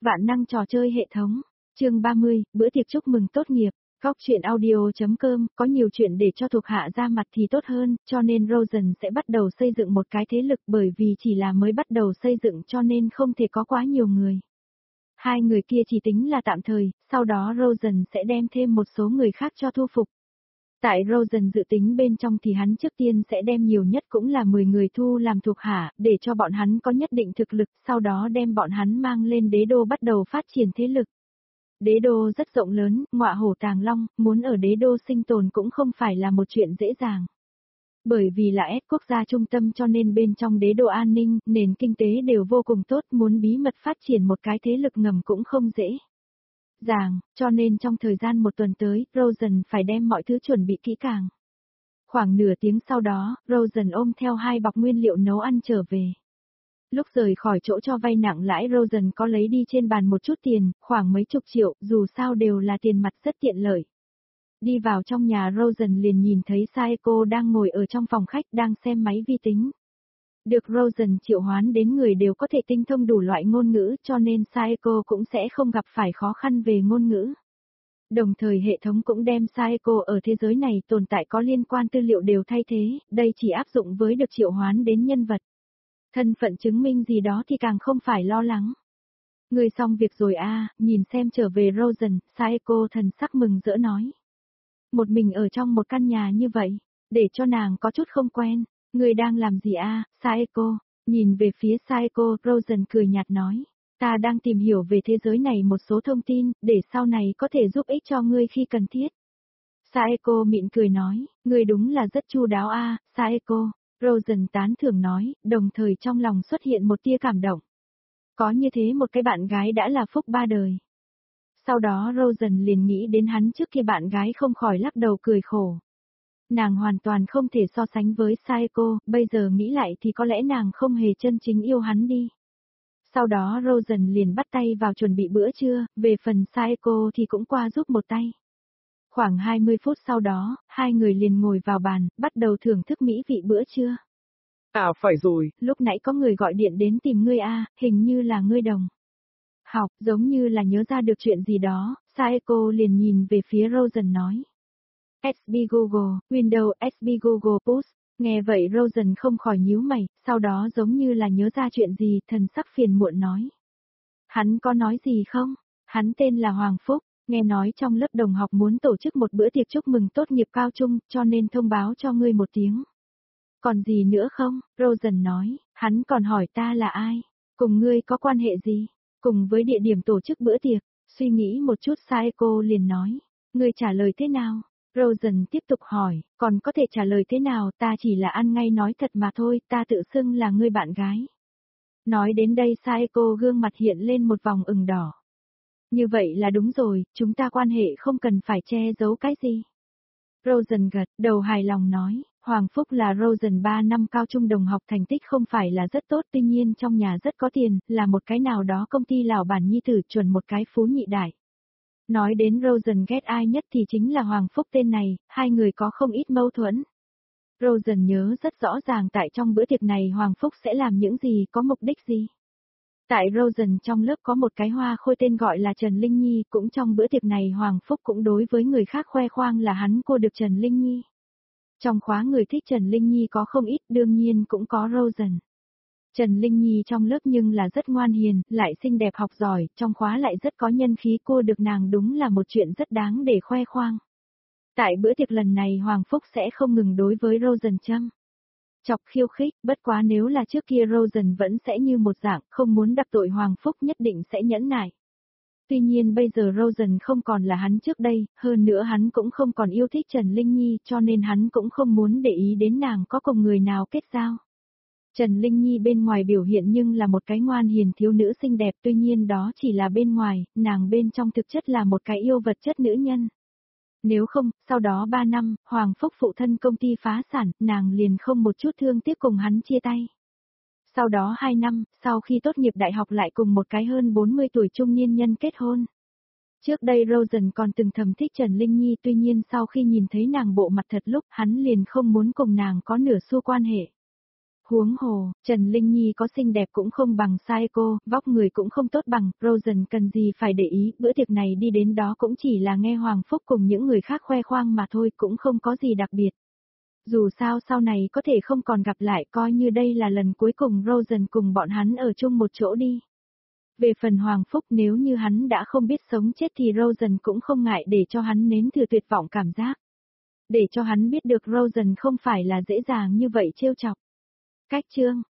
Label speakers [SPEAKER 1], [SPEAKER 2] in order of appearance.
[SPEAKER 1] Vạn năng trò chơi hệ thống. Chương 30, bữa tiệc chúc mừng tốt nghiệp. Góc truyện audio.com, có nhiều chuyện để cho thuộc hạ ra mặt thì tốt hơn, cho nên Rosen sẽ bắt đầu xây dựng một cái thế lực bởi vì chỉ là mới bắt đầu xây dựng cho nên không thể có quá nhiều người. Hai người kia chỉ tính là tạm thời, sau đó Rosen sẽ đem thêm một số người khác cho thu phục. Tại Rosen dự tính bên trong thì hắn trước tiên sẽ đem nhiều nhất cũng là 10 người thu làm thuộc hạ, để cho bọn hắn có nhất định thực lực, sau đó đem bọn hắn mang lên đế đô bắt đầu phát triển thế lực. Đế đô rất rộng lớn, ngọa hổ tàng long, muốn ở đế đô sinh tồn cũng không phải là một chuyện dễ dàng. Bởi vì là quốc gia trung tâm cho nên bên trong đế đô an ninh, nền kinh tế đều vô cùng tốt, muốn bí mật phát triển một cái thế lực ngầm cũng không dễ dàng, cho nên trong thời gian một tuần tới, Rosen phải đem mọi thứ chuẩn bị kỹ càng. Khoảng nửa tiếng sau đó, Rosen ôm theo 2 bọc nguyên liệu nấu ăn trở về. Lúc rời khỏi chỗ cho vay nặng lãi Rosen có lấy đi trên bàn một chút tiền, khoảng mấy chục triệu, dù sao đều là tiền mặt rất tiện lợi. Đi vào trong nhà Rosen liền nhìn thấy Saeko đang ngồi ở trong phòng khách đang xem máy vi tính. Được Rosen triệu hoán đến người đều có thể tinh thông đủ loại ngôn ngữ cho nên Saeko cũng sẽ không gặp phải khó khăn về ngôn ngữ. Đồng thời hệ thống cũng đem Saeko ở thế giới này tồn tại có liên quan tư liệu đều thay thế, đây chỉ áp dụng với được triệu hoán đến nhân vật. Thân phận chứng minh gì đó thì càng không phải lo lắng. Người xong việc rồi à, nhìn xem trở về Rosen, Saeko thần sắc mừng rỡ nói. Một mình ở trong một căn nhà như vậy, để cho nàng có chút không quen. Người đang làm gì à, Saeko? Nhìn về phía Saeko, Rosen cười nhạt nói. Ta đang tìm hiểu về thế giới này một số thông tin, để sau này có thể giúp ích cho ngươi khi cần thiết. Saeko mỉm cười nói, ngươi đúng là rất chu đáo à, Saeko. Rosen tán thưởng nói, đồng thời trong lòng xuất hiện một tia cảm động. Có như thế một cái bạn gái đã là phúc ba đời. Sau đó Rosen liền nghĩ đến hắn trước kia bạn gái không khỏi lắc đầu cười khổ. Nàng hoàn toàn không thể so sánh với Saeko, bây giờ nghĩ lại thì có lẽ nàng không hề chân chính yêu hắn đi. Sau đó Rosen liền bắt tay vào chuẩn bị bữa trưa, về phần Saeko thì cũng qua giúp một tay. Khoảng 20 phút sau đó, hai người liền ngồi vào bàn, bắt đầu thưởng thức mỹ vị bữa trưa.
[SPEAKER 2] À phải rồi,
[SPEAKER 1] lúc nãy có người gọi điện đến tìm ngươi à, hình như là ngươi Đồng. Học, giống như là nhớ ra được chuyện gì đó, Saeko liền nhìn về phía Rosen nói. SB Google, Windows SB Google Push. Nghe vậy Rosen không khỏi nhíu mày, sau đó giống như là nhớ ra chuyện gì, thần sắc phiền muộn nói. Hắn có nói gì không? Hắn tên là Hoàng Phúc, nghe nói trong lớp đồng học muốn tổ chức một bữa tiệc chúc mừng tốt nghiệp cao trung, cho nên thông báo cho ngươi một tiếng. Còn gì nữa không? Rosen nói, hắn còn hỏi ta là ai? Cùng ngươi có quan hệ gì? Cùng với địa điểm tổ chức bữa tiệc, suy nghĩ một chút Saeko liền nói. Ngươi trả lời thế nào? Rosen tiếp tục hỏi, còn có thể trả lời thế nào, ta chỉ là ăn ngay nói thật mà thôi, ta tự xưng là ngươi bạn gái. Nói đến đây Saeko gương mặt hiện lên một vòng ửng đỏ. Như vậy là đúng rồi, chúng ta quan hệ không cần phải che giấu cái gì. Rosen gật đầu hài lòng nói, Hoàng Phúc là Rosen 3 năm cao trung đồng học, thành tích không phải là rất tốt, tuy nhiên trong nhà rất có tiền, là một cái nào đó công ty lão bản nhi tử, chuẩn một cái phú nhị đại. Nói đến Rosen ghét ai nhất thì chính là Hoàng Phúc tên này, hai người có không ít mâu thuẫn. Rosen nhớ rất rõ ràng tại trong bữa tiệc này Hoàng Phúc sẽ làm những gì, có mục đích gì. Tại Rosen trong lớp có một cái hoa khôi tên gọi là Trần Linh Nhi, cũng trong bữa tiệc này Hoàng Phúc cũng đối với người khác khoe khoang là hắn cô được Trần Linh Nhi. Trong khóa người thích Trần Linh Nhi có không ít, đương nhiên cũng có Rosen. Trần Linh Nhi trong lớp nhưng là rất ngoan hiền, lại xinh đẹp học giỏi, trong khóa lại rất có nhân khí, cô được nàng đúng là một chuyện rất đáng để khoe khoang. Tại bữa tiệc lần này Hoàng Phúc sẽ không ngừng đối với Rosen châm chọc khiêu khích, bất quá nếu là trước kia Rosen vẫn sẽ như một dạng, không muốn đắc tội Hoàng Phúc nhất định sẽ nhẫn nại. Tuy nhiên bây giờ Rosen không còn là hắn trước đây, hơn nữa hắn cũng không còn yêu thích Trần Linh Nhi cho nên hắn cũng không muốn để ý đến nàng có cùng người nào kết giao. Trần Linh Nhi bên ngoài biểu hiện nhưng là một cái ngoan hiền thiếu nữ xinh đẹp, tuy nhiên đó chỉ là bên ngoài, nàng bên trong thực chất là một cái yêu vật chất nữ nhân. Nếu không, sau đó 3 năm, Hoàng Phúc phụ thân công ty phá sản, nàng liền không một chút thương tiếc cùng hắn chia tay. Sau đó 2 năm, sau khi tốt nghiệp đại học lại cùng một cái hơn 40 tuổi trung niên nhân kết hôn. Trước đây Rosen còn từng thầm thích Trần Linh Nhi, tuy nhiên sau khi nhìn thấy nàng bộ mặt thật lúc hắn liền không muốn cùng nàng có nửa xu quan hệ. Huống hồ, Trần Linh Nhi có xinh đẹp cũng không bằng Saeko, vóc người cũng không tốt bằng, Rosen cần gì phải để ý, bữa tiệc này đi đến đó cũng chỉ là nghe Hoàng Phúc cùng những người khác khoe khoang mà thôi, cũng không có gì đặc biệt. Dù sao sau này có thể không còn gặp lại, coi như đây là lần cuối cùng Rosen cùng bọn hắn ở chung một chỗ đi. Về phần Hoàng Phúc, nếu như hắn đã không biết sống chết thì Rosen cũng không ngại để cho hắn nếm thử tuyệt vọng cảm giác. Để cho hắn biết được Rosen không phải là dễ dàng như vậy trêu chọc. Cách chương